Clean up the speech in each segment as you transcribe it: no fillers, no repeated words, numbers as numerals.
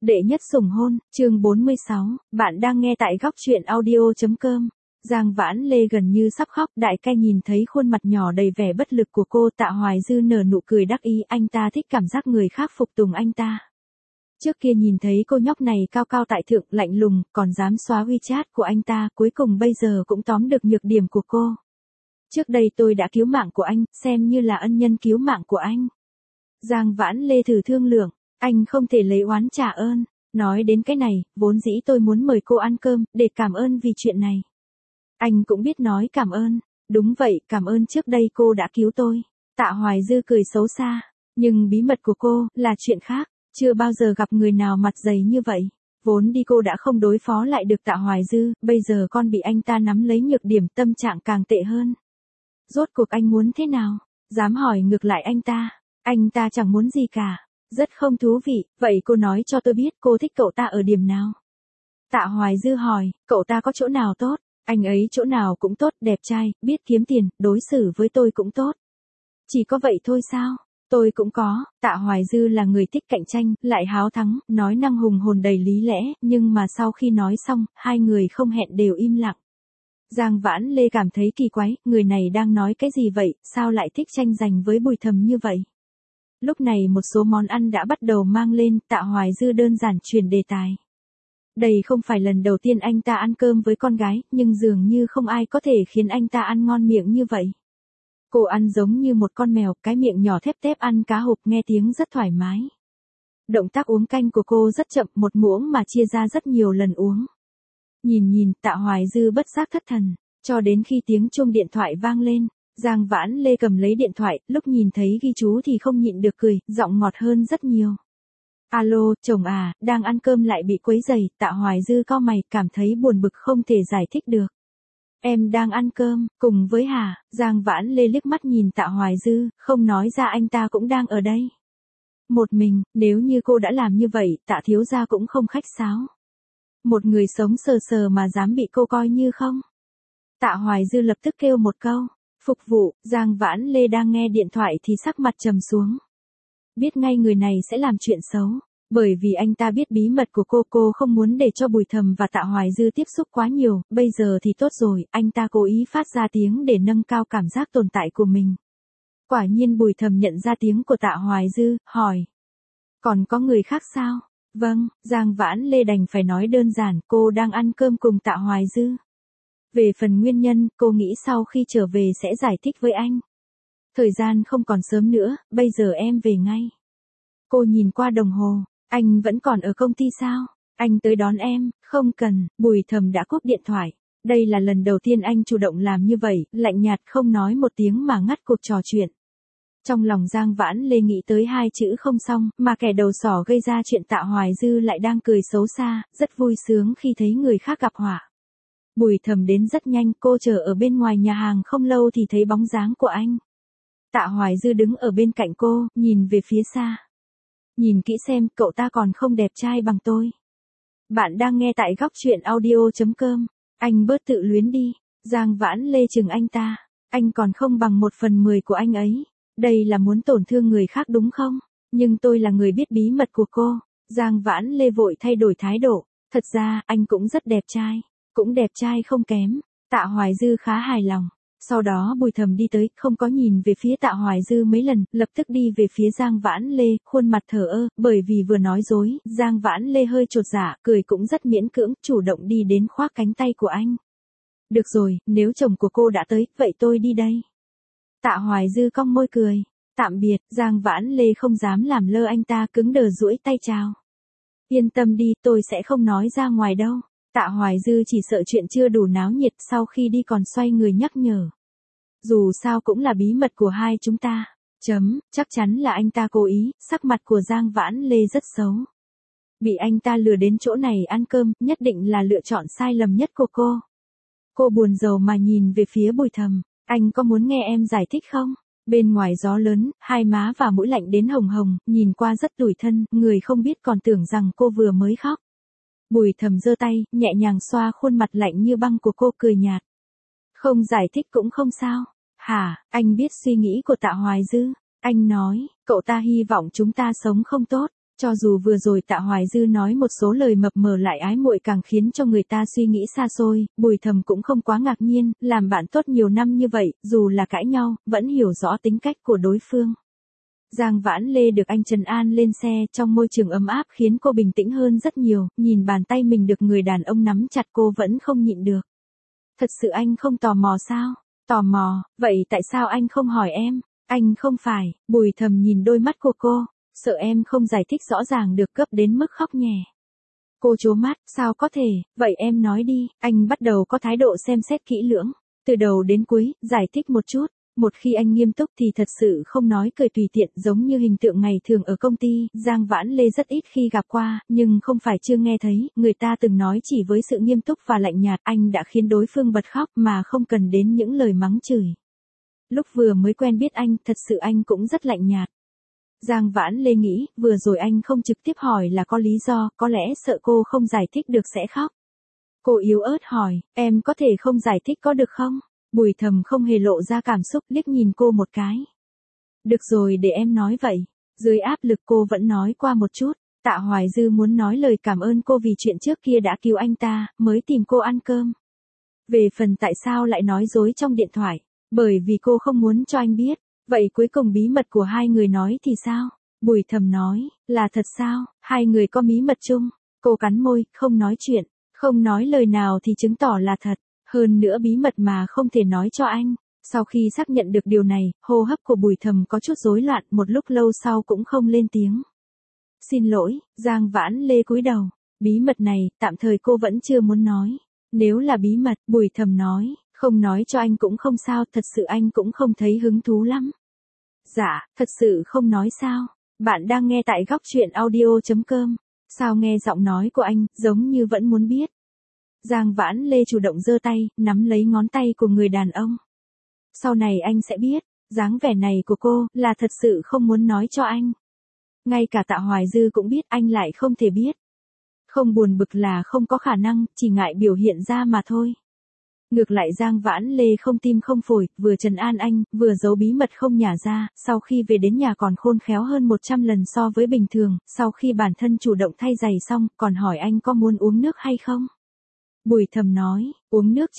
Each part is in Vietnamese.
Đệ nhất sủng hôn, chương 46, bạn đang nghe tại góc truyện audio.com. Giang Vãn Lê gần như sắp khóc, đại ca nhìn thấy khuôn mặt nhỏ đầy vẻ bất lực của cô, Tạ Hoài Dư nở nụ cười đắc ý, anh ta thích cảm giác người khác phục tùng anh ta. Trước kia nhìn thấy cô nhóc này cao cao tại thượng, lạnh lùng, còn dám xóa WeChat của anh ta, cuối cùng bây giờ cũng tóm được nhược điểm của cô. Trước đây tôi đã cứu mạng của anh, xem như là ân nhân cứu mạng của anh. Giang Vãn Lê thử thương lượng. Anh không thể lấy oán trả ơn. Nói đến cái này, vốn dĩ tôi muốn mời cô ăn cơm, để cảm ơn vì chuyện này. Anh cũng biết nói cảm ơn. Đúng vậy, cảm ơn trước đây cô đã cứu tôi. Tạ Hoài Dư cười xấu xa. Nhưng bí mật của cô, là chuyện khác. Chưa bao giờ gặp người nào mặt dày như vậy. Vốn đi cô đã không đối phó lại được Tạ Hoài Dư, bây giờ con bị anh ta nắm lấy nhược điểm, tâm trạng càng tệ hơn. Rốt cuộc anh muốn thế nào? Dám hỏi ngược lại anh ta. Anh ta chẳng muốn gì cả. Rất không thú vị, vậy cô nói cho tôi biết cô thích cậu ta ở điểm nào? Tạ Hoài Dư hỏi, cậu ta có chỗ nào tốt? Anh ấy chỗ nào cũng tốt, đẹp trai, biết kiếm tiền, đối xử với tôi cũng tốt. Chỉ có vậy thôi sao? Tôi cũng có. Tạ Hoài Dư là người thích cạnh tranh, lại háo thắng, nói năng hùng hồn đầy lý lẽ, nhưng mà sau khi nói xong, hai người không hẹn đều im lặng. Giang Vãn Lê cảm thấy kỳ quái, người này đang nói cái gì vậy, sao lại thích tranh giành với Bùi Thầm như vậy? Lúc này một số món ăn đã bắt đầu mang lên, Tạ Hoài Dư đơn giản chuyển đề tài. Đây không phải lần đầu tiên anh ta ăn cơm với con gái, nhưng dường như không ai có thể khiến anh ta ăn ngon miệng như vậy. Cô ăn giống như một con mèo, cái miệng nhỏ thép thép ăn cá hộp, nghe tiếng rất thoải mái. Động tác uống canh của cô rất chậm, một muỗng mà chia ra rất nhiều lần uống. Nhìn, Tạ Hoài Dư bất giác thất thần, cho đến khi tiếng chuông điện thoại vang lên. Giang Vãn Lê cầm lấy điện thoại, lúc nhìn thấy ghi chú thì không nhịn được cười, giọng ngọt hơn rất nhiều. Alo, chồng à, đang ăn cơm lại bị quấy rầy. Tạ Hoài Dư cau mày, cảm thấy buồn bực không thể giải thích được. Em đang ăn cơm, cùng với Hà. Giang Vãn Lê liếc mắt nhìn Tạ Hoài Dư, không nói ra anh ta cũng đang ở đây. Một mình, nếu như cô đã làm như vậy, Tạ thiếu gia cũng không khách sáo. Một người sống sờ sờ mà dám bị cô coi như không. Tạ Hoài Dư lập tức kêu một câu. Phục vụ. Giang Vãn Lê đang nghe điện thoại thì sắc mặt trầm xuống. Biết ngay người này sẽ làm chuyện xấu. Bởi vì anh ta biết bí mật của cô không muốn để cho Bùi Thầm và Tạ Hoài Dư tiếp xúc quá nhiều. Bây giờ thì tốt rồi, anh ta cố ý phát ra tiếng để nâng cao cảm giác tồn tại của mình. Quả nhiên Bùi Thầm nhận ra tiếng của Tạ Hoài Dư, hỏi. Còn có người khác sao? Vâng, Giang Vãn Lê đành phải nói đơn giản, cô đang ăn cơm cùng Tạ Hoài Dư. Về phần nguyên nhân, cô nghĩ sau khi trở về sẽ giải thích với anh. Thời gian không còn sớm nữa, bây giờ em về ngay. Cô nhìn qua đồng hồ, anh vẫn còn ở công ty sao? Anh tới đón em, không cần. Bùi Thầm đã cúp điện thoại. Đây là lần đầu tiên anh chủ động làm như vậy, lạnh nhạt không nói một tiếng mà ngắt cuộc trò chuyện. Trong lòng Giang Vãn Lê nghĩ tới hai chữ không xong, mà kẻ đầu sỏ gây ra chuyện Tạ Hoài Dư lại đang cười xấu xa, rất vui sướng khi thấy người khác gặp họa. Bùi Thầm đến rất nhanh, cô chờ ở bên ngoài nhà hàng không lâu thì thấy bóng dáng của anh. Tạ Hoài Dư đứng ở bên cạnh cô, nhìn về phía xa. Nhìn kỹ xem, cậu ta còn không đẹp trai bằng tôi. Bạn đang nghe tại góc truyện audio.com. Anh bớt tự luyến đi. Giang Vãn Lê chừng anh ta. Anh còn không bằng 1/10 của anh ấy. Đây là muốn tổn thương người khác đúng không? Nhưng tôi là người biết bí mật của cô. Giang Vãn Lê vội thay đổi thái độ. Thật ra, anh cũng rất đẹp trai. Cũng đẹp trai không kém. Tạ Hoài Dư khá hài lòng. Sau đó Bùi Thầm đi tới, không có nhìn về phía Tạ Hoài Dư mấy lần, lập tức đi về phía Giang Vãn Lê, khuôn mặt thờ ơ, bởi vì vừa nói dối, Giang Vãn Lê hơi chột dạ, cười cũng rất miễn cưỡng, chủ động đi đến khoác cánh tay của anh. Được rồi, nếu chồng của cô đã tới, vậy tôi đi đây. Tạ Hoài Dư cong môi cười. Tạm biệt. Giang Vãn Lê không dám làm lơ anh ta, cứng đờ duỗi tay chào. Yên tâm đi, tôi sẽ không nói ra ngoài đâu. Tạ Hoài Dư chỉ sợ chuyện chưa đủ náo nhiệt, sau khi đi còn xoay người nhắc nhở. Dù sao cũng là bí mật của hai chúng ta. Chắc chắn là anh ta cố ý. Sắc mặt của Giang Vãn Lê rất xấu. Bị anh ta lừa đến chỗ này ăn cơm, nhất định là lựa chọn sai lầm nhất của cô. Cô buồn rầu mà nhìn về phía Bùi Thầm. Anh có muốn nghe em giải thích không? Bên ngoài gió lớn, hai má và mũi lạnh đến hồng hồng, nhìn qua rất tủi thân, người không biết còn tưởng rằng cô vừa mới khóc. Bùi Thầm giơ tay, nhẹ nhàng xoa khuôn mặt lạnh như băng của cô, cười nhạt. Không giải thích cũng không sao. Hả, anh biết suy nghĩ của Tạ Hoài Dư. Anh nói, cậu ta hy vọng chúng ta sống không tốt. Cho dù vừa rồi Tạ Hoài Dư nói một số lời mập mờ lại ái muội càng khiến cho người ta suy nghĩ xa xôi, Bùi Thầm cũng không quá ngạc nhiên, làm bạn tốt nhiều năm như vậy, dù là cãi nhau, vẫn hiểu rõ tính cách của đối phương. Giang Vãn Lê được anh trấn an lên xe, trong môi trường ấm áp khiến cô bình tĩnh hơn rất nhiều, nhìn bàn tay mình được người đàn ông nắm chặt cô vẫn không nhịn được. Thật sự anh không tò mò sao? Tò mò, vậy tại sao anh không hỏi em? Anh không phải, Bùi Thầm nhìn đôi mắt của cô, sợ em không giải thích rõ ràng được cấp đến mức khóc nhè. Cô trố mắt, sao có thể, vậy em nói đi, anh bắt đầu có thái độ xem xét kỹ lưỡng, từ đầu đến cuối, giải thích một chút. Một khi anh nghiêm túc thì thật sự không nói cười tùy tiện giống như hình tượng ngày thường ở công ty, Giang Vãn Lê rất ít khi gặp qua, nhưng không phải chưa nghe thấy, người ta từng nói chỉ với sự nghiêm túc và lạnh nhạt anh đã khiến đối phương bật khóc mà không cần đến những lời mắng chửi. Lúc vừa mới quen biết anh, thật sự anh cũng rất lạnh nhạt. Giang Vãn Lê nghĩ, vừa rồi anh không trực tiếp hỏi là có lý do, có lẽ sợ cô không giải thích được sẽ khóc. Cô yếu ớt hỏi, em có thể không giải thích có được không? Bùi Thầm không hề lộ ra cảm xúc, liếc nhìn cô một cái. Được rồi, để em nói vậy. Dưới áp lực cô vẫn nói qua một chút. Tạ Hoài Dư muốn nói lời cảm ơn cô vì chuyện trước kia đã cứu anh ta, mới tìm cô ăn cơm. Về phần tại sao lại nói dối trong điện thoại, bởi vì cô không muốn cho anh biết. Vậy cuối cùng bí mật của hai người nói thì sao? Bùi Thầm nói, là thật sao? Hai người có bí mật chung. Cô cắn môi, không nói chuyện, không nói lời nào thì chứng tỏ là thật. Hơn nữa bí mật mà không thể nói cho anh. Sau khi xác nhận được điều này, hô hấp của Bùi Thầm có chút rối loạn, một lúc lâu sau cũng không lên tiếng. Xin lỗi, Giang Vãn Lê cúi đầu. Bí mật này, tạm thời cô vẫn chưa muốn nói. Nếu là bí mật, Bùi Thầm nói, không nói cho anh cũng không sao, thật sự anh cũng không thấy hứng thú lắm. Dạ, thật sự không nói sao. Bạn đang nghe tại góc truyện audio.com. Sao nghe giọng nói của anh, giống như vẫn muốn biết. Giang Vãn Lê chủ động giơ tay, nắm lấy ngón tay của người đàn ông. Sau này anh sẽ biết, dáng vẻ này của cô, là thật sự không muốn nói cho anh. Ngay cả Tạ Hoài Dư cũng biết anh lại không thể biết. Không buồn bực là không có khả năng, chỉ ngại biểu hiện ra mà thôi. Ngược lại Giang Vãn Lê không tim không phổi, vừa trấn an anh, vừa giấu bí mật không nhả ra, sau khi về đến nhà còn khôn khéo hơn 100 lần so với bình thường, sau khi bản thân chủ động thay giày xong, còn hỏi anh có muốn uống nước hay không. Bùi Thầm nói, uống nước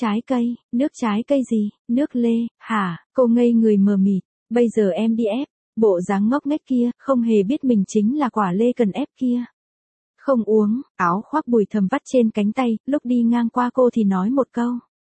trái cây gì, nước lê, hả, cô ngây người mờ mịt, bây giờ em đi ép, bộ dáng ngốc nghếch kia, không hề biết mình chính là quả lê cần ép kia. Không uống, áo khoác Bùi Thầm vắt trên cánh tay, lúc đi ngang qua cô thì nói một câu.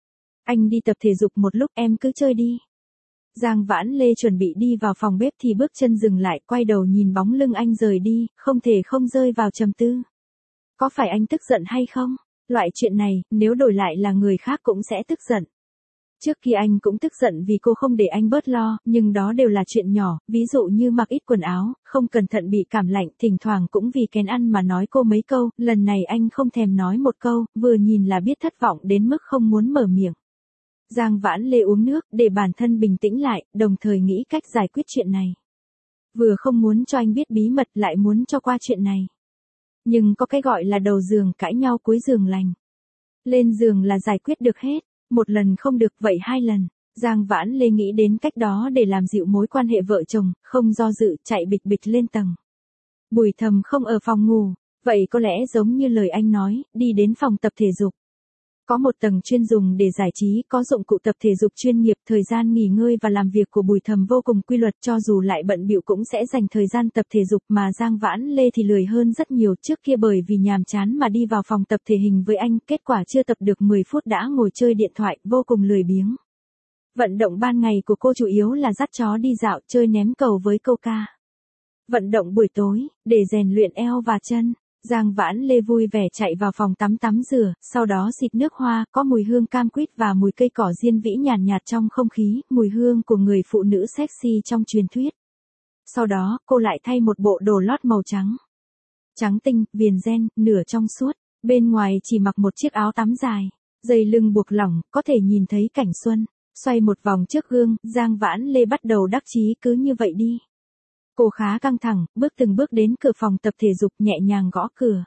Anh đi tập thể dục một lúc, em cứ chơi đi. Giang Vãn Lê chuẩn bị đi vào phòng bếp thì bước chân dừng lại, quay đầu nhìn bóng lưng anh rời đi, không thể không rơi vào trầm tư. Có phải anh tức giận hay không? Loại chuyện này, nếu đổi lại là người khác cũng sẽ tức giận. Trước kia anh cũng tức giận vì cô không để anh bớt lo, nhưng đó đều là chuyện nhỏ, ví dụ như mặc ít quần áo, không cẩn thận bị cảm lạnh, thỉnh thoảng cũng vì kén ăn mà nói cô mấy câu, lần này anh không thèm nói một câu, vừa nhìn là biết thất vọng đến mức không muốn mở miệng. Giang Vãn Lê uống nước, để bản thân bình tĩnh lại, đồng thời nghĩ cách giải quyết chuyện này. Vừa không muốn cho anh biết bí mật lại muốn cho qua chuyện này. Nhưng có cái gọi là đầu giường cãi nhau cuối giường lành. Lên giường là giải quyết được hết, một lần không được vậy 2 lần. Giang Vãn Lê nghĩ đến cách đó để làm dịu mối quan hệ vợ chồng, không do dự, chạy bịch bịch lên tầng. Bùi Thầm không ở phòng ngủ, vậy có lẽ giống như lời anh nói, đi đến phòng tập thể dục. Có một tầng chuyên dùng để giải trí, có dụng cụ tập thể dục chuyên nghiệp, thời gian nghỉ ngơi và làm việc của Bùi Thầm vô cùng quy luật, cho dù lại bận bịu cũng sẽ dành thời gian tập thể dục, mà Giang Vãn Lê thì lười hơn rất nhiều, trước kia bởi vì nhàm chán mà đi vào phòng tập thể hình với anh, kết quả chưa tập được 10 phút đã ngồi chơi điện thoại, vô cùng lười biếng. Vận động ban ngày của cô chủ yếu là dắt chó đi dạo, chơi ném cầu với câu ca. Vận động buổi tối, để rèn luyện eo và chân. Giang Vãn Lê vui vẻ chạy vào phòng tắm rửa, sau đó xịt nước hoa, có mùi hương cam quýt và mùi cây cỏ diên vĩ nhàn nhạt trong không khí, mùi hương của người phụ nữ sexy trong truyền thuyết. Sau đó, cô lại thay một bộ đồ lót màu trắng. Trắng tinh, viền ren, nửa trong suốt, bên ngoài chỉ mặc một chiếc áo tắm dài, dây lưng buộc lỏng, có thể nhìn thấy cảnh xuân. Xoay một vòng trước gương, Giang Vãn Lê bắt đầu đắc chí cứ như vậy đi. Cô khá căng thẳng, bước từng bước đến cửa phòng tập thể dục nhẹ nhàng gõ cửa.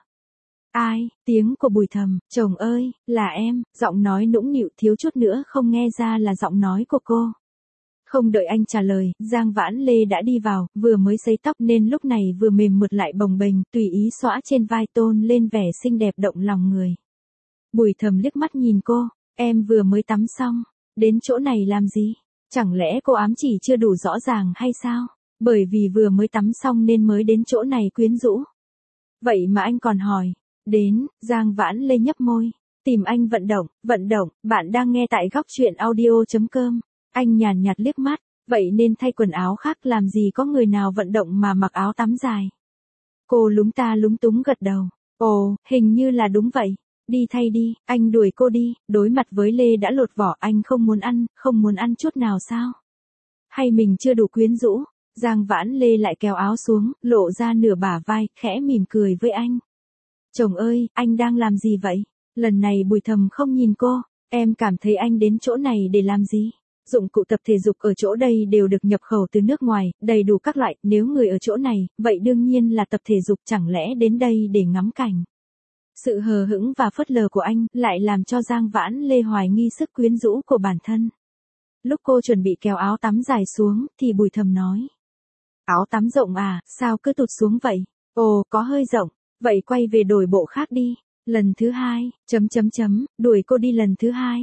Ai, tiếng của Bùi Thầm, chồng ơi, là em, giọng nói nũng nịu thiếu chút nữa không nghe ra là giọng nói của cô. Không đợi anh trả lời, Giang Vãn Lê đã đi vào, vừa mới sấy tóc nên lúc này vừa mềm mượt lại bồng bềnh, tùy ý xõa trên vai tôn lên vẻ xinh đẹp động lòng người. Bùi Thầm liếc mắt nhìn cô, em vừa mới tắm xong, đến chỗ này làm gì? Chẳng lẽ cô ám chỉ chưa đủ rõ ràng hay sao? Bởi vì vừa mới tắm xong nên mới đến chỗ này quyến rũ. Vậy mà anh còn hỏi, đến, Giang Vãn Lê nhấp môi, tìm anh vận động, bạn đang nghe tại góc truyện audio.com. Anh nhàn nhạt liếc mắt, vậy nên thay quần áo khác làm gì có người nào vận động mà mặc áo tắm dài. Cô lúng ta lúng túng gật đầu, ồ, hình như là đúng vậy, đi thay đi, anh đuổi cô đi, đối mặt với Lê đã lột vỏ anh không muốn ăn chút nào sao? Hay mình chưa đủ quyến rũ? Giang Vãn Lê lại kéo áo xuống, lộ ra nửa bả vai, khẽ mỉm cười với anh. Chồng ơi, anh đang làm gì vậy? Lần này Bùi Thầm không nhìn cô, em cảm thấy anh đến chỗ này để làm gì? Dụng cụ tập thể dục ở chỗ đây đều được nhập khẩu từ nước ngoài, đầy đủ các loại, nếu người ở chỗ này, vậy đương nhiên là tập thể dục, chẳng lẽ đến đây để ngắm cảnh. Sự hờ hững và phớt lờ của anh lại làm cho Giang Vãn Lê hoài nghi sức quyến rũ của bản thân. Lúc cô chuẩn bị kéo áo tắm dài xuống, thì Bùi Thầm nói. Áo tắm rộng à, sao cứ tụt xuống vậy? Ồ, có hơi rộng, vậy quay về đổi bộ khác đi. Lần thứ hai, đuổi cô đi lần thứ hai.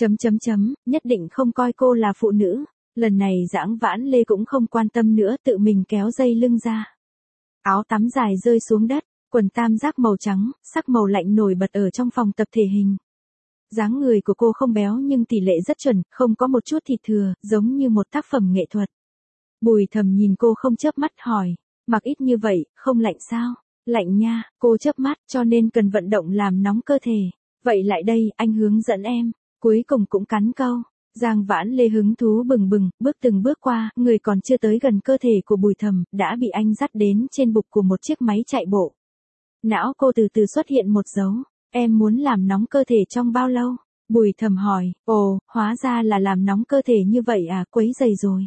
Nhất định không coi cô là phụ nữ. Lần này Giang Vãn Lê cũng không quan tâm nữa, tự mình kéo dây lưng ra. Áo tắm dài rơi xuống đất, quần tam giác màu trắng, sắc màu lạnh nổi bật ở trong phòng tập thể hình. Dáng người của cô không béo nhưng tỷ lệ rất chuẩn, không có một chút thịt thừa, giống như một tác phẩm nghệ thuật. Bùi Thầm nhìn cô không chớp mắt hỏi, mặc ít như vậy, không lạnh sao? Lạnh nha, cô chớp mắt, cho nên cần vận động làm nóng cơ thể. Vậy lại đây, anh hướng dẫn em. Cuối cùng cũng cắn câu. Giang Vãn Lê hứng thú bừng bừng, bước từng bước qua, người còn chưa tới gần cơ thể của Bùi Thầm, đã bị anh dắt đến trên bục của một chiếc máy chạy bộ. Não cô từ từ xuất hiện một dấu. Em muốn làm nóng cơ thể trong bao lâu? Bùi Thầm hỏi, ồ, hóa ra là làm nóng cơ thể như vậy à, quấy rầy rồi.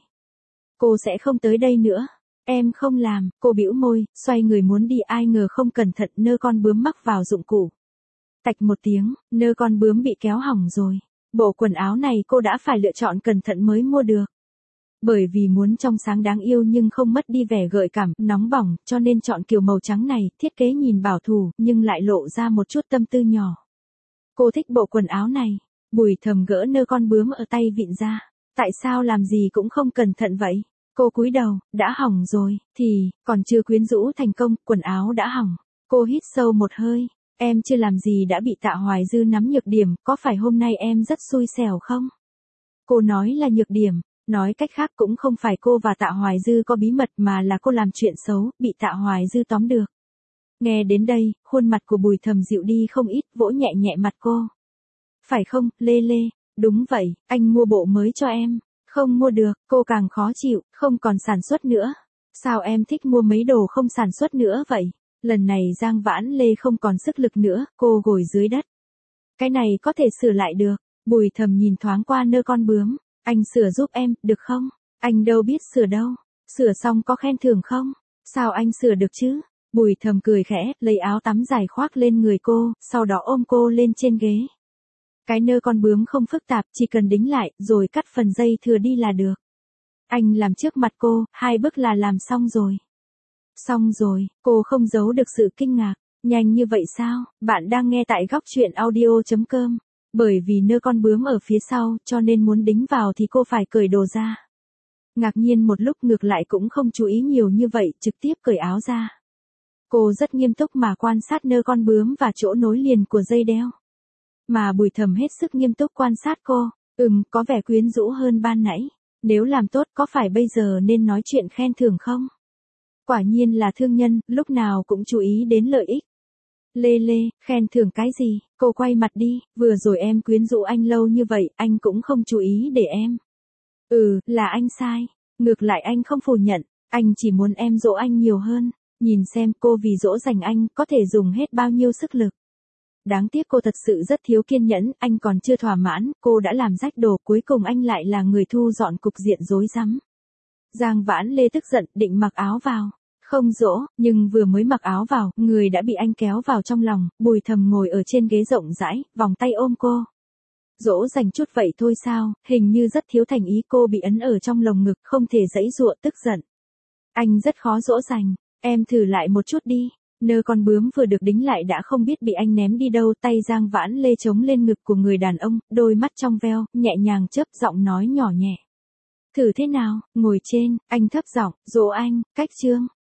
Cô sẽ không tới đây nữa. Em không làm, cô bĩu môi, xoay người muốn đi, ai ngờ không cẩn thận nơ con bướm mắc vào dụng cụ. Tạch một tiếng, nơ con bướm bị kéo hỏng rồi. Bộ quần áo này cô đã phải lựa chọn cẩn thận mới mua được. Bởi vì muốn trong sáng đáng yêu nhưng không mất đi vẻ gợi cảm, nóng bỏng, cho nên chọn kiểu màu trắng này, thiết kế nhìn bảo thủ, nhưng lại lộ ra một chút tâm tư nhỏ. Cô thích bộ quần áo này. Bùi Thầm gỡ nơ con bướm ở tay vịn ra. Tại sao làm gì cũng không cẩn thận vậy? Cô cúi đầu, đã hỏng rồi, thì, còn chưa quyến rũ thành công, quần áo đã hỏng. Cô hít sâu một hơi, em chưa làm gì đã bị Tạ Hoài Dư nắm nhược điểm, có phải hôm nay em rất xui xẻo không? Cô nói là nhược điểm, nói cách khác cũng không phải cô và Tạ Hoài Dư có bí mật mà là cô làm chuyện xấu, bị Tạ Hoài Dư tóm được. Nghe đến đây, khuôn mặt của Bùi Thầm dịu đi không ít, vỗ nhẹ nhẹ mặt cô. Phải không, Lê Lê? Đúng vậy, anh mua bộ mới cho em. Không mua được, cô càng khó chịu, không còn sản xuất nữa. Sao em thích mua mấy đồ không sản xuất nữa vậy? Lần này Giang Vãn Lê không còn sức lực nữa, cô gồi dưới đất. Cái này có thể sửa lại được. Bùi Thầm nhìn thoáng qua nơ con bướm. Anh sửa giúp em, được không? Anh đâu biết sửa đâu. Sửa xong có khen thưởng không? Sao anh sửa được chứ? Bùi Thầm cười khẽ, lấy áo tắm dài khoác lên người cô, sau đó ôm cô lên trên ghế. Cái nơ con bướm không phức tạp, chỉ cần đính lại, rồi cắt phần dây thừa đi là được. Anh làm trước mặt cô, 2 bước là làm xong rồi. Xong rồi, cô không giấu được sự kinh ngạc. Nhanh như vậy sao? Bạn đang nghe tại góc truyện audio.com. Bởi vì nơ con bướm ở phía sau, cho nên muốn đính vào thì cô phải cởi đồ ra. Ngạc nhiên một lúc ngược lại cũng không chú ý nhiều như vậy, trực tiếp cởi áo ra. Cô rất nghiêm túc mà quan sát nơ con bướm và chỗ nối liền của dây đeo. Mà Bùi Thầm hết sức nghiêm túc quan sát cô, có vẻ quyến rũ hơn ban nãy. Nếu làm tốt có phải bây giờ nên nói chuyện khen thưởng không? Quả nhiên là thương nhân, lúc nào cũng chú ý đến lợi ích. Lê Lê, khen thưởng cái gì? Cô quay mặt đi, vừa rồi em quyến rũ anh lâu như vậy, anh cũng không chú ý để em. Là anh sai. Ngược lại anh không phủ nhận, anh chỉ muốn em dỗ anh nhiều hơn. Nhìn xem cô vì dỗ dành anh có thể dùng hết bao nhiêu sức lực. Đáng tiếc cô thật sự rất thiếu kiên nhẫn, anh còn chưa thỏa mãn, cô đã làm rách đồ, cuối cùng anh lại là người thu dọn cục diện rối rắm. Giang Vãn Lê tức giận, định mặc áo vào. Không dỗ, nhưng vừa mới mặc áo vào, người đã bị anh kéo vào trong lòng, Bùi Thầm ngồi ở trên ghế rộng rãi, vòng tay ôm cô. Dỗ dành chút vậy thôi sao, hình như rất thiếu thành ý. Cô bị ấn ở trong lồng ngực, không thể giãy giụa, tức giận. Anh rất khó dỗ dành, em thử lại một chút đi. Nơ con bướm vừa được đính lại đã không biết bị anh ném đi đâu. Tay Giang Vãn Lê chống lên ngực của người đàn ông, đôi mắt trong veo, nhẹ nhàng chớp, giọng nói nhỏ nhẹ. Thử thế nào, ngồi trên, anh thấp giọng, dỗ anh, cách chương.